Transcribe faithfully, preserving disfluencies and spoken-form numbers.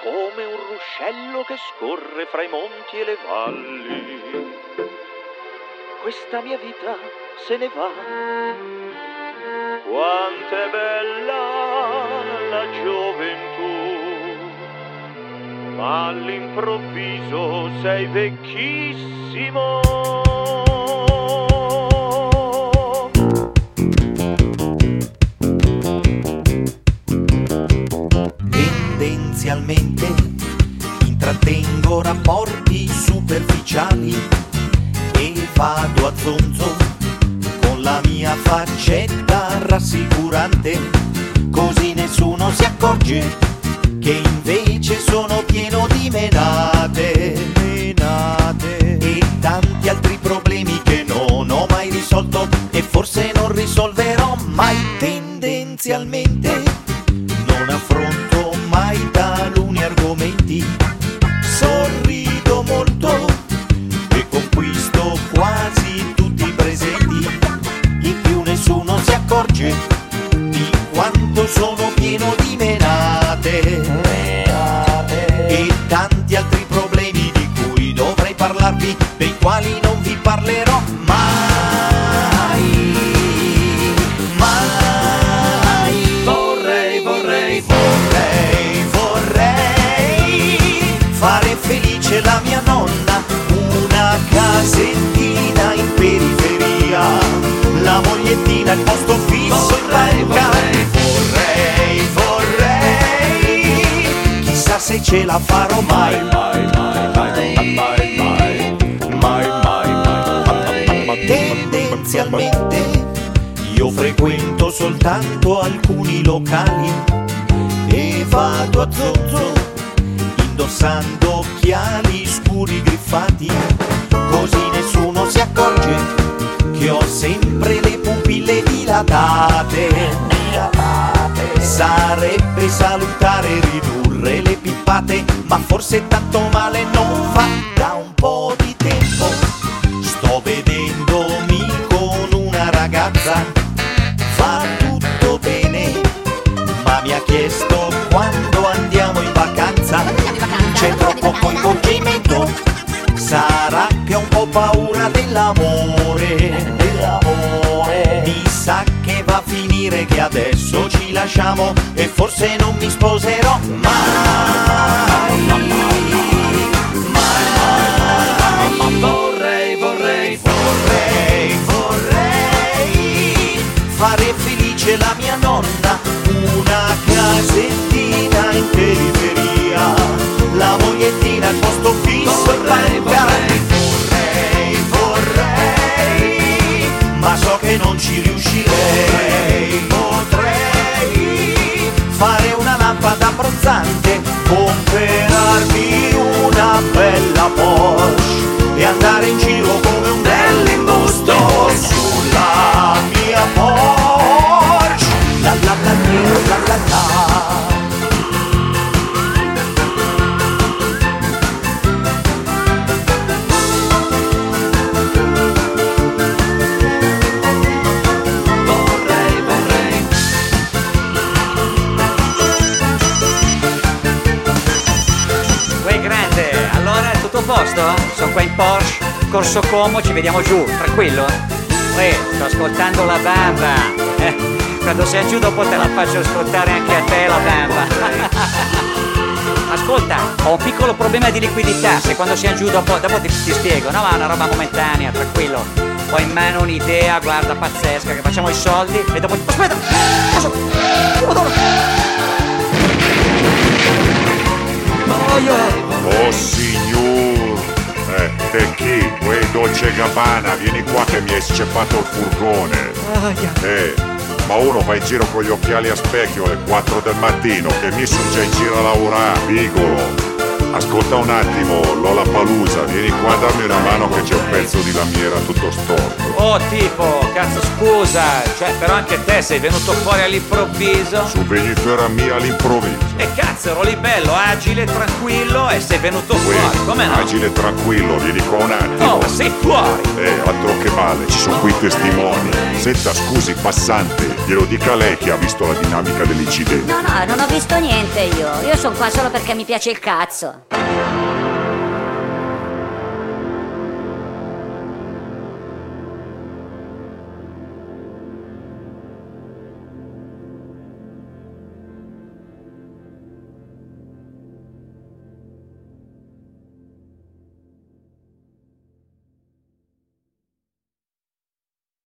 come un ruscello che scorre fra i monti e le valli. Questa mia vita se ne va. Quant'è bella la gioventù, ma all'improvviso sei vecchissimo. Tendenzialmente intrattengo rapporti superficiali e vado a zonzo con la mia faccetta rassicurante, così nessuno si accorge che invece sono pieno di menate, menate e tanti altri problemi che non ho mai risolto e forse non risolverò mai. Tendenzialmente non affronto mai taluni argomenti, sorrido molto e conquisto quasi tutti i presenti. In più nessuno si accorge di quanto sono pieno di menate, menate e tanti altri problemi di cui dovrei parlarvi, dei quali non vi parlerò mai, mai. Vorrei, vorrei, vorrei, vorrei fare felice la mia nonna, una casettina in periferia, la mogliettina, il posto fisso in banca. Vorrei, vorrei, chissà se ce la farò mai, mai, mai, mai, mai, mai, mai, mai, mai. Tendenzialmente io frequento soltanto alcuni locali e vado a zonzo indossando occhiali scuri griffati, così nessuno si accorge che ho sempre le pupille dilatate, dilatate. Sarebbe salutare ridurre le pippate, ma forse tanto male non fa. Da un po' di tempo sto vedendomi con una ragazza, fa tutto bene, ma mi ha chiesto quando andiamo in vacanza. C'è troppo coinvolgimento, sarà che ho un po' paura dell'amore, dell'amore. Mi sa che va a finire che adesso ci lasciamo e forse non mi sposerò mai, mai, mai. Vorrei, vorrei, vorrei, vorrei fare felice la mia nonna, una casettina in periferia, la mogliettina, il posto fisso in banca. Vorrei, vorrei, ma so che non ci riuscirei. Potrei fare una lampada abbronzante, comperarmi una bella Porsche e andare in giro come un bell'imbusto sulla mia Porsche. La la la la la la. Posto? Sono qua in Porsche, Corso Como, ci vediamo giù, tranquillo? Ehi, sto ascoltando la bamba, eh, quando sei giù dopo te la faccio ascoltare anche a te la bamba. Ascolta, ho un piccolo problema di liquidità, se quando siamo giù dopo, dopo ti, ti spiego, no ma è una roba momentanea, tranquillo. Ho in mano un'idea, guarda, pazzesca, che facciamo i soldi e dopo... Aspetta! Cosa? Oh signor, eh, te chi? Uè, Dolce Gabbana, vieni qua che mi hai sceppato il furgone. Eh, ma uno va in giro con gli occhiali a specchio alle quattro del mattino, che mi sono già in giro a lavorare, piccolo. Ascolta un attimo, Lollapalooza, vieni qua a darmi una mano che c'è un pezzo di lamiera tutto storto. Oh tipo, cazzo scusa, cioè però anche te sei venuto fuori all'improvviso. Su venifera mia all'improvviso. E cazzo, ero lì bello, agile, tranquillo e sei venuto Uè, fuori, come no? agile e tranquillo, vieni qua un attimo. Oh, ma sei fuori! Eh, altro che male, ci sono qui i testimoni. Senta, scusi, passante, glielo dica lei che ha visto la dinamica dell'incidente. No, no, non ho visto niente io. Io sono qua solo perché mi piace il cazzo.